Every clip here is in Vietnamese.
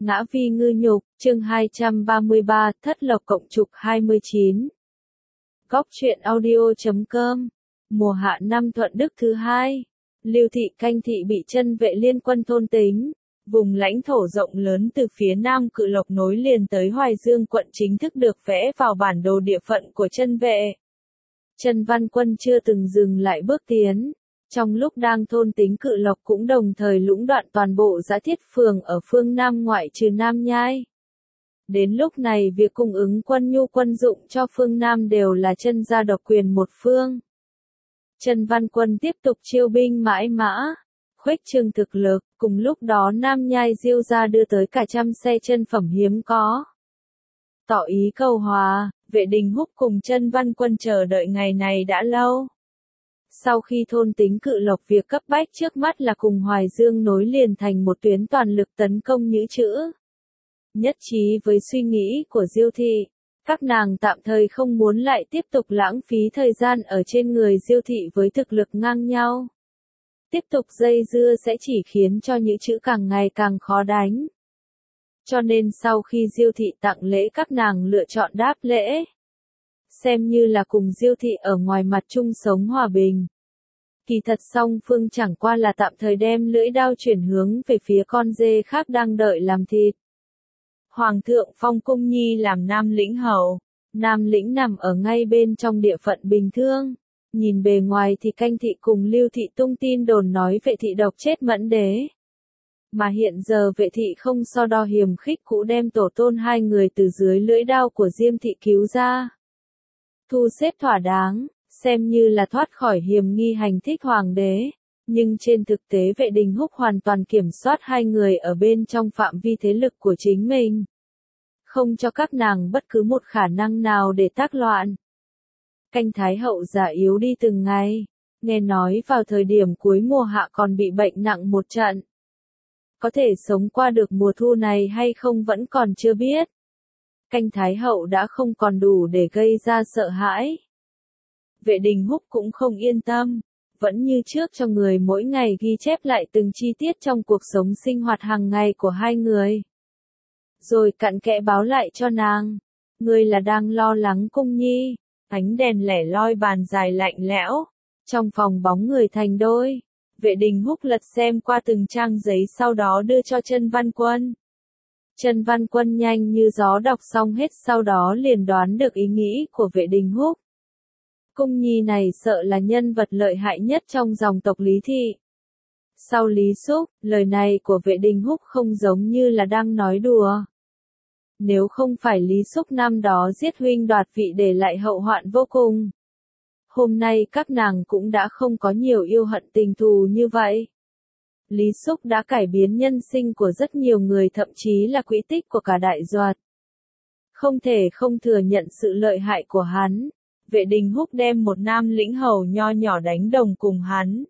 Ngã vi ngư nhục, chương 233, thất lộc cộng trục 29. Góc truyện audio.com. Mùa hạ năm Thuận Đức thứ hai. Lưu thị Canh thị bị chân vệ liên quân thôn tính. Vùng lãnh thổ rộng lớn từ phía nam Cự Lộc nối liền tới Hoài Dương quận chính thức được vẽ vào bản đồ địa phận của chân vệ. Chân Văn Quân chưa từng dừng lại bước tiến. Trong lúc đang thôn tính Cự Lộc cũng đồng thời lũng đoạn toàn bộ Dã Thiết phường ở phương Nam ngoại trừ Nam Nhai. Đến lúc này việc cung ứng quân nhu quân dụng cho phương Nam đều là chân gia độc quyền một phương. Chân Văn Quân tiếp tục chiêu binh mãi mã, khuếch trương thực lực, cùng lúc đó Nam Nhai Diêu gia đưa tới cả trăm xe chân phẩm hiếm có. Tỏ ý cầu hòa, Vệ Đình Húc cùng Chân Văn Quân chờ đợi ngày này đã lâu. Sau khi thôn tính Cự Lộc, việc cấp bách trước mắt là cùng Hoài Dương nối liền thành một tuyến toàn lực tấn công Nhữ Chữ. Nhất trí với suy nghĩ của Diêu thị, các nàng tạm thời không muốn lại tiếp tục lãng phí thời gian ở trên người Diêu thị với thực lực ngang nhau. Tiếp tục dây dưa sẽ chỉ khiến cho Nhữ Chữ càng ngày càng khó đánh. Cho nên sau khi Diêu thị tặng lễ, các nàng lựa chọn đáp lễ. Xem như là cùng Diêu thị ở ngoài mặt chung sống hòa bình. Kỳ thật song phương chẳng qua là tạm thời đem lưỡi đao chuyển hướng về phía con dê khác đang đợi làm thịt. Hoàng thượng phong Cung Nhi làm Nam Lĩnh hầu. Nam Lĩnh nằm ở ngay bên trong địa phận Bình Thương. Nhìn bề ngoài thì Canh thị cùng Lưu thị tung tin đồn nói Vệ thị độc chết Mẫn đế. Mà hiện giờ Vệ thị không so đo hiềm khích cũ đem tổ tôn hai người từ dưới lưỡi đao của Diêm thị cứu ra. Thu xếp thỏa đáng, xem như là thoát khỏi hiểm nghi hành thích hoàng đế. Nhưng trên thực tế Vệ Đình Húc hoàn toàn kiểm soát hai người ở bên trong phạm vi thế lực của chính mình. Không cho các nàng bất cứ một khả năng nào để tác loạn. Canh Thái hậu già yếu đi từng ngày. Nghe nói vào thời điểm cuối mùa hạ còn bị bệnh nặng một trận. Có thể sống qua được mùa thu này hay không vẫn còn chưa biết. Canh Thái hậu đã không còn đủ để gây ra sợ hãi. Vệ Đình Húc cũng không yên tâm, vẫn như trước cho người mỗi ngày ghi chép lại từng chi tiết trong cuộc sống sinh hoạt hàng ngày của hai người. Rồi cặn kẽ báo lại cho nàng, ngươi là đang lo lắng Cung Nhi. Ánh đèn lẻ loi bàn dài lạnh lẽo, trong phòng bóng người thành đôi. Vệ Đình Húc lật xem qua từng trang giấy sau đó đưa cho Chân Văn Quân. Chân Văn Quân nhanh như gió đọc xong hết, sau đó liền đoán được ý nghĩ của Vệ Đình Húc. Cung Nhi này sợ là nhân vật lợi hại nhất trong dòng tộc Lý thị. Sau Lý Xúc, lời này của Vệ Đình Húc không giống như là đang nói đùa. Nếu không phải Lý Xúc năm đó giết huynh đoạt vị để lại hậu hoạn vô cùng, hôm nay các nàng cũng đã không có nhiều yêu hận tình thù như vậy. Lý Xúc đã cải biến nhân sinh của rất nhiều người, thậm chí là quỹ tích của cả Đại Duật. Không thể không thừa nhận sự lợi hại của hắn. Vệ Đình Húc đem một Nam Lĩnh hầu nho nhỏ đánh đồng cùng hắn.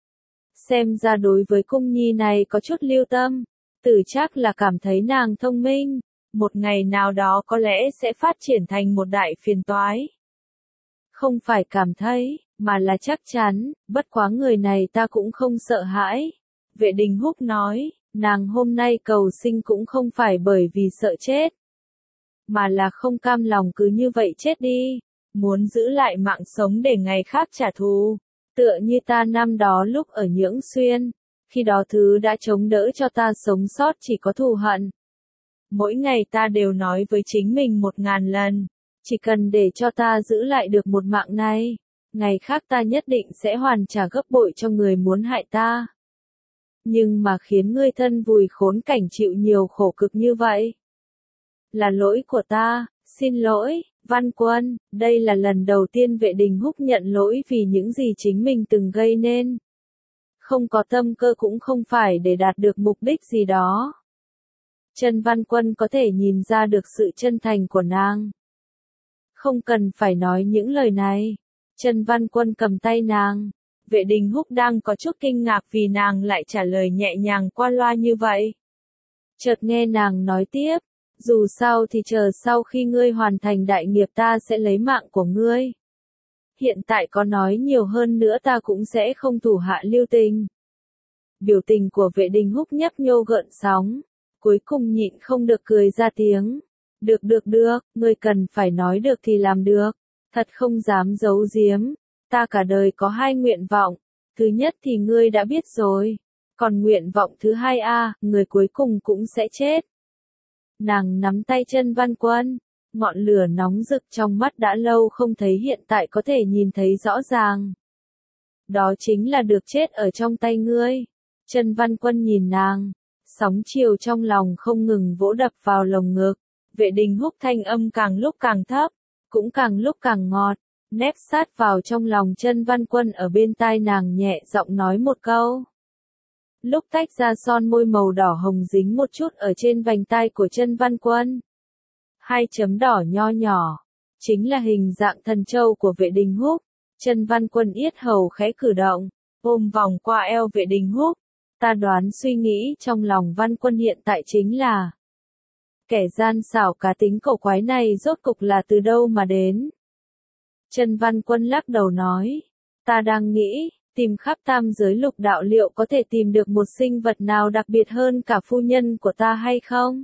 Xem ra đối với Cung Nhi này có chút lưu tâm. Tử chắc là cảm thấy nàng thông minh. Một ngày nào đó có lẽ sẽ phát triển thành một đại phiền toái. Không phải cảm thấy, mà là chắc chắn, bất quá người này ta cũng không sợ hãi. Vệ Đình Húc nói, nàng hôm nay cầu sinh cũng không phải bởi vì sợ chết, mà là không cam lòng cứ như vậy chết đi, muốn giữ lại mạng sống để ngày khác trả thù. Tựa như ta năm đó lúc ở Nhưỡng Xuyên, khi đó thứ đã chống đỡ cho ta sống sót chỉ có thù hận. Mỗi ngày ta đều nói với chính mình 1000 lần, chỉ cần để cho ta giữ lại được một mạng này, ngày khác ta nhất định sẽ hoàn trả gấp bội cho người muốn hại ta. Nhưng mà khiến ngươi thân vùi khốn cảnh chịu nhiều khổ cực như vậy, là lỗi của ta, xin lỗi, Văn Quân. Đây là lần đầu tiên Vệ Đình Húc nhận lỗi vì những gì chính mình từng gây nên. Không có tâm cơ cũng không phải để đạt được mục đích gì đó. Chân Văn Quân có thể nhìn ra được sự chân thành của nàng. Không cần phải nói những lời này. Chân Văn Quân cầm tay nàng. Vệ Đình Húc đang có chút kinh ngạc vì nàng lại trả lời nhẹ nhàng qua loa như vậy. Chợt nghe nàng nói tiếp, dù sao thì chờ sau khi ngươi hoàn thành đại nghiệp ta sẽ lấy mạng của ngươi. Hiện tại có nói nhiều hơn nữa ta cũng sẽ không thủ hạ lưu tình. Biểu tình của Vệ Đình Húc nhấp nhô gợn sóng. cuối cùng nhịn không được cười ra tiếng. Được, ngươi cần phải nói được thì làm được. Thật không dám giấu giếm. Ta cả đời có 2 nguyện vọng. Thứ nhất thì ngươi đã biết rồi. Còn nguyện vọng thứ hai người cuối cùng cũng sẽ chết. Nàng nắm tay Chân Văn Quân. Ngọn lửa nóng rực trong mắt đã lâu không thấy hiện tại có thể nhìn thấy rõ ràng. Đó chính là được chết ở trong tay ngươi. Chân Văn Quân nhìn nàng. Sóng chiều trong lòng không ngừng vỗ đập vào lồng ngực. Vệ Đình Húc thanh âm càng lúc càng thấp, cũng càng lúc càng ngọt, nép sát vào trong lòng Chân Văn Quân ở bên tai nàng nhẹ giọng nói một câu. Lúc tách ra son môi màu đỏ hồng dính một chút ở trên vành tai của Chân Văn Quân. 2 chấm đỏ nho nhỏ, chính là hình dạng thần châu của Vệ Đình Húc. Chân Văn Quân yết hầu khẽ cử động, ôm vòng qua eo Vệ Đình Húc. Ta đoán suy nghĩ trong lòng Văn Quân hiện tại chính là kẻ gian xảo cá tính cổ quái này rốt cục là từ đâu mà đến. Chân Văn Quân lắc đầu nói, ta đang nghĩ, tìm khắp tam giới lục đạo liệu có thể tìm được một sinh vật nào đặc biệt hơn cả phu nhân của ta hay không?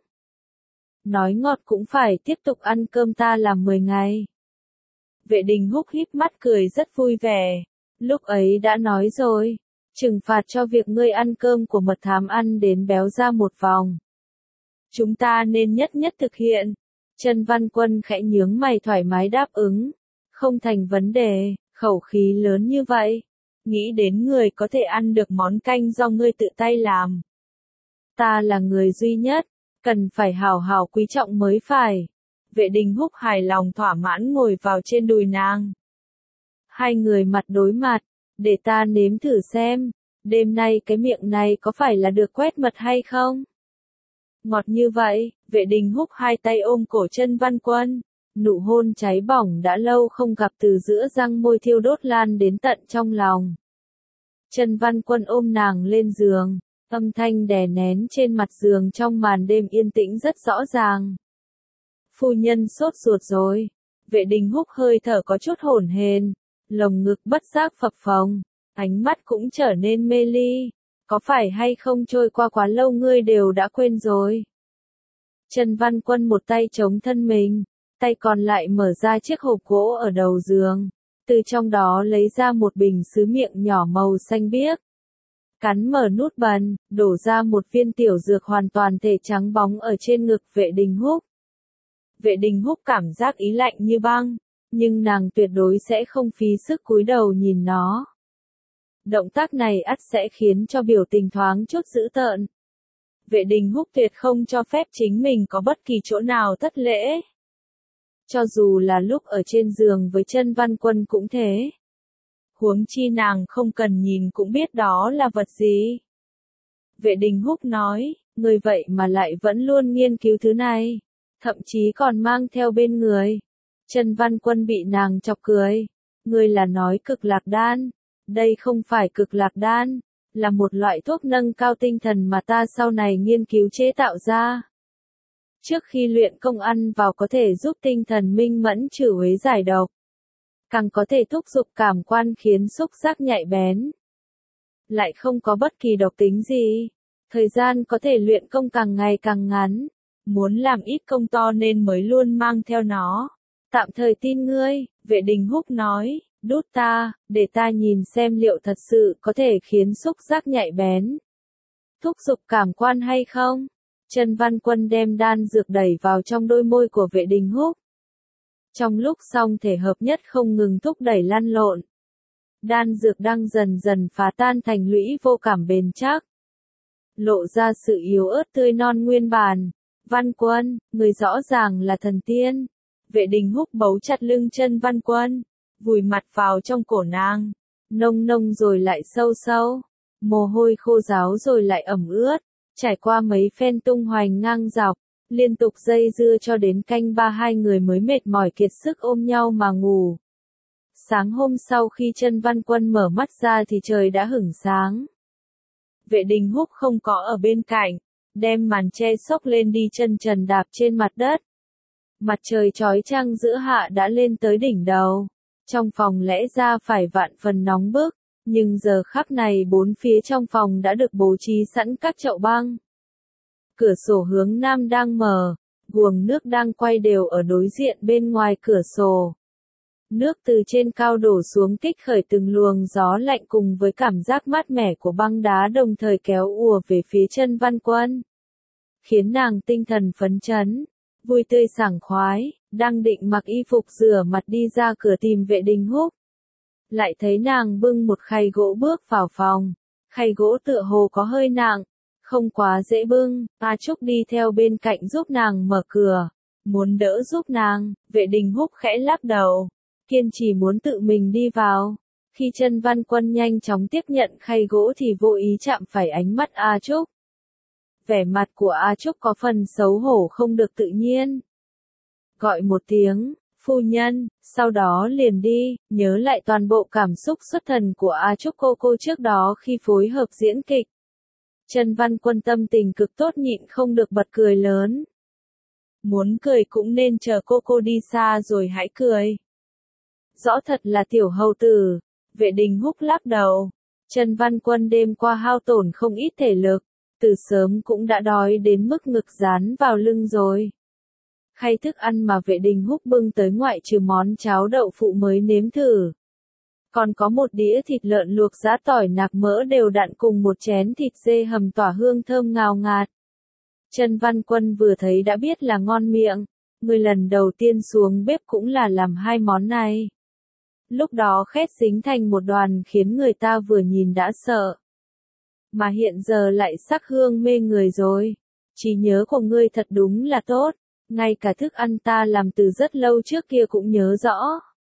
Nói ngọt cũng phải tiếp tục ăn cơm ta làm 10 ngày. Vệ Đình Húc híp mắt cười rất vui vẻ, lúc ấy đã nói rồi, trừng phạt cho việc ngươi ăn cơm của mật thám ăn đến béo ra một vòng. Chúng ta nên nhất nhất thực hiện. Chân Văn Quân khẽ nhướng mày thoải mái đáp ứng. Không thành vấn đề, khẩu khí lớn như vậy. Nghĩ đến người có thể ăn được món canh do ngươi tự tay làm. Ta là người duy nhất, cần phải hào hào quý trọng mới phải. Vệ Đình Húc hài lòng thỏa mãn ngồi vào trên đùi nàng. 2 người mặt đối mặt, để ta nếm thử xem, đêm nay cái miệng này có phải là được quét mật hay không? Ngọt như vậy, Vệ Đình Húc 2 tay ôm cổ Chân Văn Quân, nụ hôn cháy bỏng đã lâu không gặp từ giữa răng môi thiêu đốt lan đến tận trong lòng. Chân Văn Quân ôm nàng lên giường, âm thanh đè nén trên mặt giường trong màn đêm yên tĩnh rất rõ ràng. Phu nhân sốt ruột rồi. Vệ Đình Húc hơi thở có chút hổn hển, lồng ngực bất giác phập phồng, ánh mắt cũng trở nên mê ly. Có phải hay không trôi qua quá lâu ngươi đều đã quên rồi? Chân Văn Quân một tay chống thân mình, tay còn lại mở ra chiếc hộp gỗ ở đầu giường, từ trong đó lấy ra một bình sứ miệng nhỏ màu xanh biếc. Cắn mở nút bần, đổ ra một viên tiểu dược hoàn toàn thể trắng bóng ở trên ngực Vệ Đình Húc. Vệ Đình Húc cảm giác ý lạnh như băng, nhưng nàng tuyệt đối sẽ không phí sức cúi đầu nhìn nó. Động tác này ắt sẽ khiến cho biểu tình thoáng chút dữ tợn. Vệ Đình Húc tuyệt không cho phép chính mình có bất kỳ chỗ nào thất lễ. Cho dù là lúc ở trên giường với Chân Văn Quân cũng thế. Huống chi nàng không cần nhìn cũng biết đó là vật gì. Vệ Đình Húc nói, người vậy mà lại vẫn luôn nghiên cứu thứ này, thậm chí còn mang theo bên người. Chân Văn Quân bị nàng chọc cười, người là nói cực lạc đan. Đây không phải cực lạc đan, là một loại thuốc nâng cao tinh thần mà ta sau này nghiên cứu chế tạo ra. Trước khi luyện công ăn vào có thể giúp tinh thần minh mẫn trừ uế giải độc. Càng có thể thúc giục cảm quan khiến xúc giác nhạy bén. Lại không có bất kỳ độc tính gì. Thời gian có thể luyện công càng ngày càng ngắn. Muốn làm ít công to nên mới luôn mang theo nó. Tạm thời tin ngươi, Vệ Đình Húc nói. Đút ta, để ta nhìn xem liệu thật sự có thể khiến xúc giác nhạy bén. Thúc giục cảm quan hay không? Chân Văn Quân đem đan dược đẩy vào trong đôi môi của Vệ Đình Húc. Trong lúc song thể hợp nhất không ngừng thúc đẩy lăn lộn. Đan dược đang dần dần phá tan thành lũy vô cảm bền chắc. Lộ ra sự yếu ớt tươi non nguyên bản. Văn Quân, người rõ ràng là thần tiên. Vệ Đình Húc bấu chặt lưng Chân Văn Quân, vùi mặt vào trong cổ nàng, nông nông rồi lại sâu sâu, mồ hôi khô ráo rồi lại ẩm ướt, trải qua mấy phen tung hoành ngang dọc, liên tục dây dưa cho đến canh 3 2 người mới mệt mỏi kiệt sức ôm nhau mà ngủ. Sáng hôm sau khi Chân Văn Quân mở mắt ra thì trời đã hửng sáng. Vệ Đình Húc không có ở bên cạnh, đem màn che xốc lên đi chân trần đạp trên mặt đất. Mặt trời chói chang giữa hạ đã lên tới đỉnh đầu. Trong phòng lẽ ra phải vạn phần nóng bức, nhưng giờ khắc này bốn phía trong phòng đã được bố trí sẵn các chậu băng. Cửa sổ hướng nam đang mở, guồng nước đang quay đều ở đối diện bên ngoài cửa sổ. Nước từ trên cao đổ xuống kích khởi từng luồng gió lạnh cùng với cảm giác mát mẻ của băng đá đồng thời kéo ùa về phía chân Văn Quân. Khiến nàng tinh thần phấn chấn, vui tươi sảng khoái, đang định mặc y phục rửa mặt đi ra cửa tìm Vệ Đình Húc. Lại thấy nàng bưng một khay gỗ bước vào phòng, khay gỗ tựa hồ có hơi nặng, không quá dễ bưng, A Trúc đi theo bên cạnh giúp nàng mở cửa, muốn đỡ giúp nàng, Vệ Đình Húc khẽ lắc đầu, kiên trì muốn tự mình đi vào. Khi chân Văn Quân nhanh chóng tiếp nhận khay gỗ thì vô ý chạm phải ánh mắt A Trúc. Vẻ mặt của A Trúc có phần xấu hổ không được tự nhiên. Gọi một tiếng, phu nhân, sau đó liền đi, nhớ lại toàn bộ cảm xúc xuất thần của A Trúc cô trước đó khi phối hợp diễn kịch. Chân Văn Quân tâm tình cực tốt nhịn không được bật cười lớn. Muốn cười cũng nên chờ cô đi xa rồi hãy cười. Rõ thật là tiểu hầu tử, Vệ Đình Húc lắc đầu. Chân Văn Quân đêm qua hao tổn không ít thể lực, từ sớm cũng đã đói đến mức ngực dán vào lưng rồi. Khay thức ăn mà Vệ Đình Húc bưng tới ngoại trừ món cháo đậu phụ mới nếm thử. Còn có một đĩa thịt lợn luộc giã tỏi nạc mỡ đều đặn cùng một chén thịt dê hầm tỏa hương thơm ngào ngạt. Chân Văn Quân vừa thấy đã biết là ngon miệng, người lần đầu tiên xuống bếp cũng là làm hai món này. Lúc đó khét dính thành một đoàn khiến người ta vừa nhìn đã sợ. Mà hiện giờ lại sắc hương mê người rồi. Trí nhớ của ngươi thật đúng là tốt, ngay cả thức ăn ta làm từ rất lâu trước kia cũng nhớ rõ.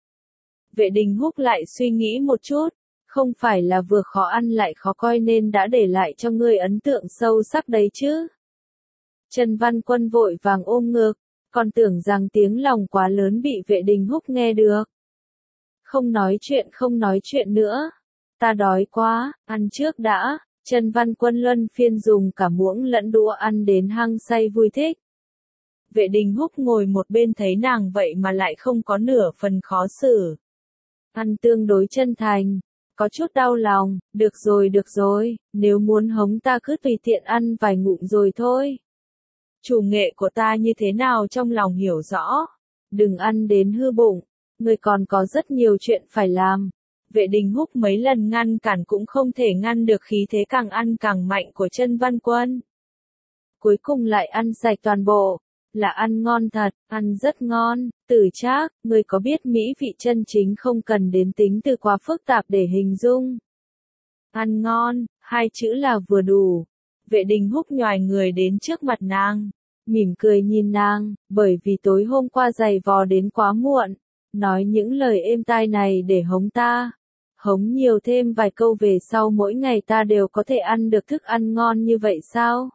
Vệ Đình Húc lại suy nghĩ một chút, không phải là vừa khó ăn lại khó coi nên đã để lại cho ngươi ấn tượng sâu sắc đấy chứ. Trần Văn Quân vội vàng ôm ngực, còn tưởng rằng tiếng lòng quá lớn bị Vệ Đình Húc nghe được. Không nói chuyện nữa. Ta đói quá, ăn trước đã. Trần Văn Quân luân phiên dùng cả muỗng lẫn đũa ăn đến hăng say vui thích. Vệ Đình Húc ngồi một bên thấy nàng vậy mà lại không có nửa phần khó xử. Ăn tương đối chân thành, có chút đau lòng, được rồi, nếu muốn hống ta cứ tùy tiện ăn vài ngụm rồi thôi. Chủ nghệ của ta như thế nào trong lòng hiểu rõ, đừng ăn đến hư bụng, người còn có rất nhiều chuyện phải làm. Vệ Đình Húc mấy lần ngăn cản cũng không thể ngăn được khí thế càng ăn càng mạnh của Chân Văn Quân. Cuối cùng lại ăn sạch toàn bộ, là ăn ngon thật, ăn rất ngon, Tử Trác, người có biết mỹ vị chân chính không cần đến tính từ quá phức tạp để hình dung. Ăn ngon, hai chữ là vừa đủ. Vệ Đình Húc nhoài người đến trước mặt nàng, mỉm cười nhìn nàng, bởi vì tối hôm qua giày vò đến quá muộn, nói những lời êm tai này để hống ta. Hống nhiều thêm vài câu về sau mỗi ngày ta đều có thể ăn được thức ăn ngon như vậy sao?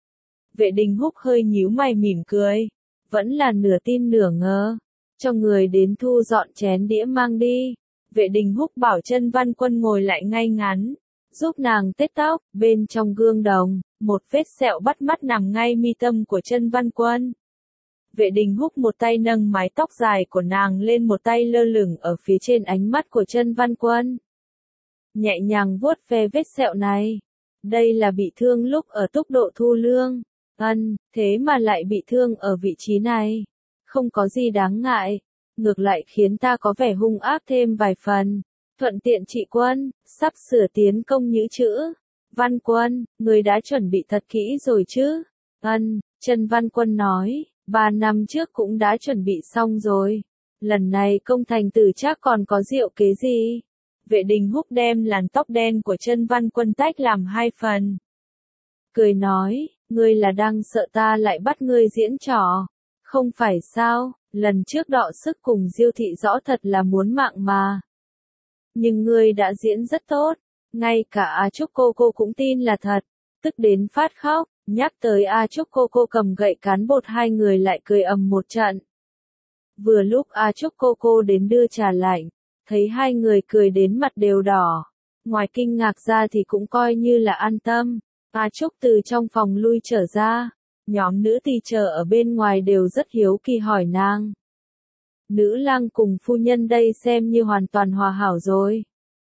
Vệ Đình Húc hơi nhíu mày mỉm cười, vẫn là nửa tin nửa ngờ, cho người đến thu dọn chén đĩa mang đi. Vệ Đình Húc bảo Chân Văn Quân ngồi lại ngay ngắn, giúp nàng tết tóc, bên trong gương đồng, một vết sẹo bắt mắt nằm ngay mi tâm của Chân Văn Quân. Vệ Đình Húc một tay nâng mái tóc dài của nàng lên một tay lơ lửng ở phía trên ánh mắt của Chân Văn Quân. Nhẹ nhàng vuốt ve vết sẹo này. Đây là bị thương lúc ở túc độ thu lương. Thế mà lại bị thương ở vị trí này. Không có gì đáng ngại. Ngược lại khiến ta có vẻ hung ác thêm vài phần. Thuận tiện trị quân, sắp sửa tiến công nhữ chữ. Văn Quân, người đã chuẩn bị thật kỹ rồi chứ? Chân Văn Quân nói. 3 năm trước cũng đã chuẩn bị xong rồi. Lần này công thành Tử Trác còn có diệu kế gì? Vệ Đình Húc đem làn tóc đen của Chân Văn Quân tách làm hai phần. Cười nói, ngươi là đang sợ ta lại bắt ngươi diễn trò. Không phải sao, lần trước đọ sức cùng Diêu thị rõ thật là muốn mạng mà. Nhưng ngươi đã diễn rất tốt, ngay cả A Trúc cô cũng tin là thật, tức đến phát khóc. Nhắc tới A Trúc cô cầm gậy cán bột hai người lại cười ầm một trận. Vừa lúc A Trúc cô đến đưa trà lạnh, thấy hai người cười đến mặt đều đỏ. Ngoài kinh ngạc ra thì cũng coi như là an tâm. A Trúc từ trong phòng lui trở ra. Nhóm nữ tỳ chờ ở bên ngoài đều rất hiếu kỳ hỏi nàng. Nữ lang cùng phu nhân đây xem như hoàn toàn hòa hảo rồi.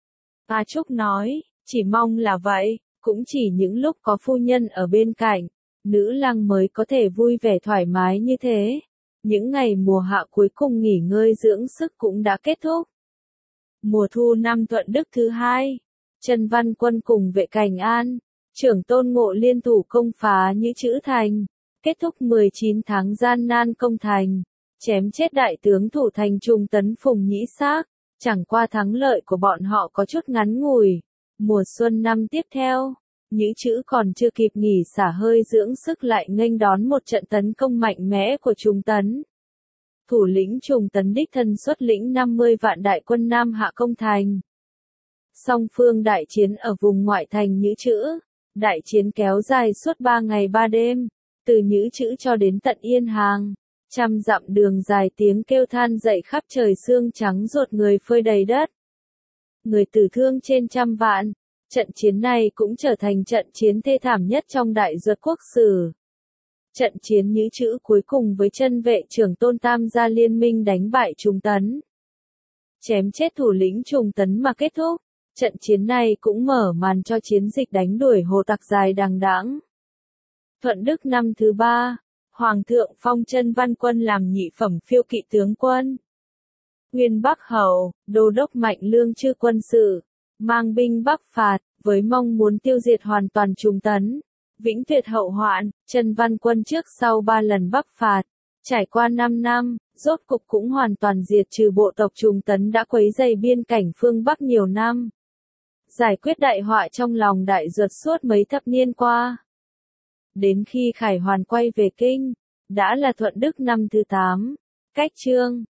A Trúc nói, chỉ mong là vậy. Cũng chỉ những lúc có phu nhân ở bên cạnh, nữ lang mới có thể vui vẻ thoải mái như thế. Những ngày mùa hạ cuối cùng nghỉ ngơi dưỡng sức cũng đã kết thúc. Mùa thu năm Thuận Đức thứ hai, Trần Văn Quân cùng vệ Cảnh An, trưởng Tôn Ngộ liên thủ công phá Nhữ Chữ Thành, kết thúc 19 tháng gian nan công thành, chém chết đại tướng thủ thành Trùng Tấn Phùng Nhĩ Xác. Chẳng qua thắng lợi của bọn họ có chút ngắn ngủi. Mùa xuân năm tiếp theo, Nhữ Chữ còn chưa kịp nghỉ xả hơi dưỡng sức lại nghênh đón một trận tấn công mạnh mẽ của Trùng Tấn. Thủ lĩnh Trùng Tấn đích thân xuất lĩnh 50 vạn đại quân Nam Hạ công thành. Song phương đại chiến ở vùng ngoại thành Nhữ Chữ. Đại chiến kéo dài suốt 3 ngày 3 đêm, từ Nhữ Chữ cho đến tận Yên Hàng. Trăm dặm đường dài tiếng kêu than dậy khắp trời, xương trắng ruột người phơi đầy đất. Người tử thương trên trăm vạn. Trận chiến này cũng trở thành trận chiến thê thảm nhất trong Đại Duật quốc sử. Trận chiến Nhữ Chữ cuối cùng với chân vệ trưởng Tôn Tam gia liên minh đánh bại Trùng Tấn, chém chết thủ lĩnh Trùng Tấn mà kết thúc. Trận chiến này cũng mở màn cho chiến dịch đánh đuổi Hồ Tặc dài đằng đẵng. Thuận Đức năm thứ ba, Hoàng thượng phong Trần Văn Quân làm nhị phẩm phiêu kỵ tướng quân. Nguyên Bắc Hầu, đô đốc Mạnh Lương chư quân sự, mang binh bắc phạt, với mong muốn tiêu diệt hoàn toàn Trùng Tấn, vĩnh tuyệt hậu hoạn. Trần Văn Quân trước sau 3 lần bắc phạt, trải qua 5 năm, rốt cục cũng hoàn toàn diệt trừ bộ tộc Trùng Tấn đã quấy rầy biên cảnh phương Bắc nhiều năm. Giải quyết đại họa trong lòng Đại Duật suốt mấy thập niên qua. Đến khi Khải Hoàn quay về kinh, đã là Thuận Đức năm thứ 8. Cách chương